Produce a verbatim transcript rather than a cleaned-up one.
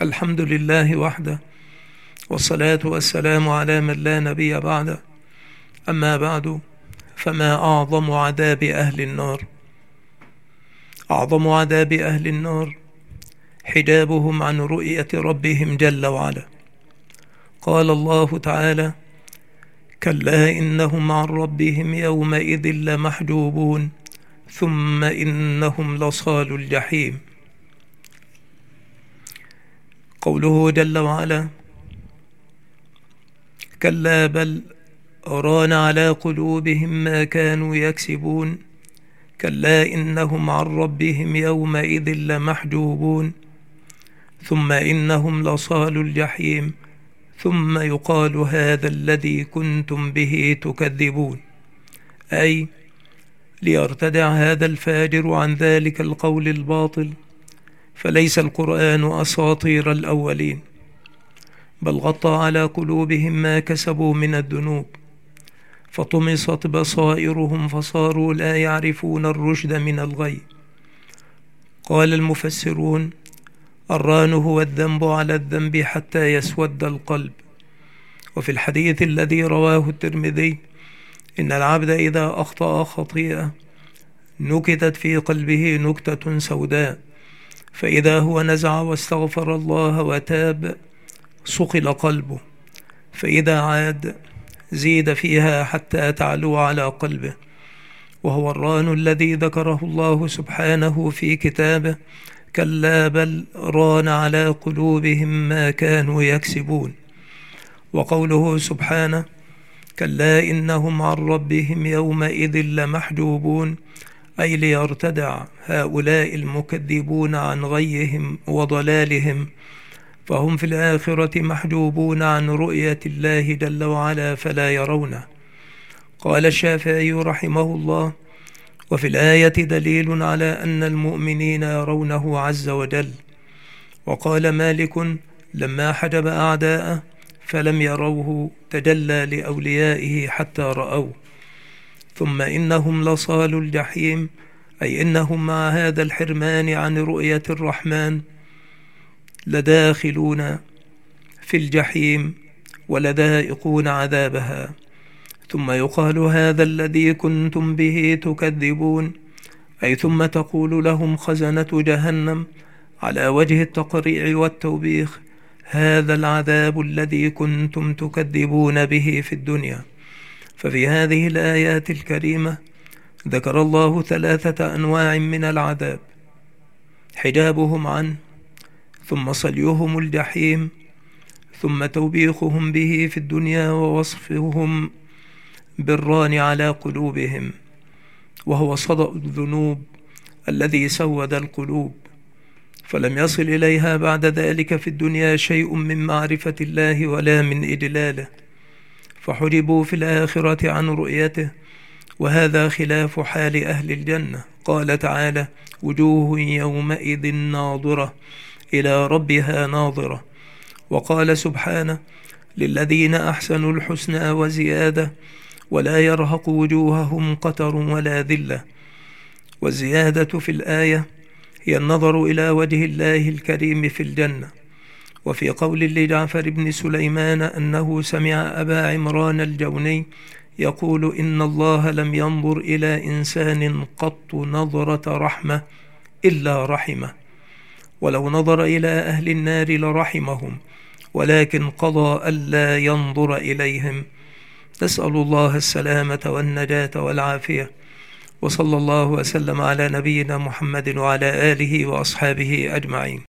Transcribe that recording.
الحمد لله وحده، والصلاة والسلام على من لا نبي بعده. أما بعد، فما أعظم عذاب أهل النار. أعظم عذاب أهل النار حجابهم عن رؤية ربهم جل وعلا. قال الله تعالى: كلا إنهم عن ربهم يومئذ لمحجوبون ثم إنهم لصال الجحيم. قوله جل وعلا: كلا بل ران على قلوبهم ما كانوا يكسبون كلا إنهم عن ربهم يومئذ لمحجوبون ثم إنهم لصال الجحيم ثم يقال هذا الذي كنتم به تكذبون، أي ليرتدع هذا الفاجر عن ذلك القول الباطل، فليس القرآن أساطير الأولين، بل غطى على قلوبهم ما كسبوا من الذنوب، فطمست بصائرهم فصاروا لا يعرفون الرشد من الغي. قال المفسرون: الران هو الذنب على الذنب حتى يسود القلب. وفي الحديث الذي رواه الترمذي: إن العبد إذا أخطأ خطيئة نكتت في قلبه نكتة سوداء، فإذا هو نزع واستغفر الله وتاب صقل قلبه، فإذا عاد زيد فيها حتى تعلو على قلبه، وهو الران الذي ذكره الله سبحانه في كتابه: كلا بل ران على قلوبهم ما كانوا يكسبون. وقوله سبحانه: كلا إنهم عن ربهم يومئذ لمحجوبون، أي ليرتدع هؤلاء المكذبون عن غيهم وضلالهم، فهم في الآخرة محجوبون عن رؤية الله جل وعلا فلا يرونه. قال الشافعي رحمه الله: وفي الآية دليل على أن المؤمنين يرونه عز وجل. وقال مالك: لما حجب أعداءه فلم يروه تجلى لأوليائه حتى رأوه. ثم إنهم لصال الجحيم، أي إنهم مع هذا الحرمان عن رؤية الرحمن لداخلون في الجحيم ولذائقون عذابها. ثم يقال هذا الذي كنتم به تكذبون، أي ثم تقول لهم خزنة جهنم على وجه التقريع والتوبيخ: هذا العذاب الذي كنتم تكذبون به في الدنيا. ففي هذه الآيات الكريمة ذكر الله ثلاثة أنواع من العذاب: حجابهم عنه، ثم صليهم الجحيم، ثم توبيخهم به في الدنيا ووصفهم بالران على قلوبهم، وهو صدأ الذنوب الذي سود القلوب، فلم يصل إليها بعد ذلك في الدنيا شيء من معرفة الله ولا من إجلاله، فحجبوا في الآخرة عن رؤيته، وهذا خلاف حال أهل الجنة. قال تعالى: وجوه يومئذ ناظرة إلى ربها ناظرة. وقال سبحانه: للذين أحسنوا الحسنى وزيادة ولا يرهق وجوههم قتر ولا ذلة. والزيادة في الآية هي النظر إلى وجه الله الكريم في الجنة. وفي قول لجعفر بن سليمان أنه سمع أبا عمران الجوني يقول: إن الله لم ينظر إلى إنسان قط نظرة رحمة إلا رحمه، ولو نظر إلى أهل النار لرحمهم، ولكن قضى ألا ينظر إليهم. نسأل الله السلامة والنجاة والعافية، وصلى الله وسلم على نبينا محمد وعلى آله وأصحابه أجمعين.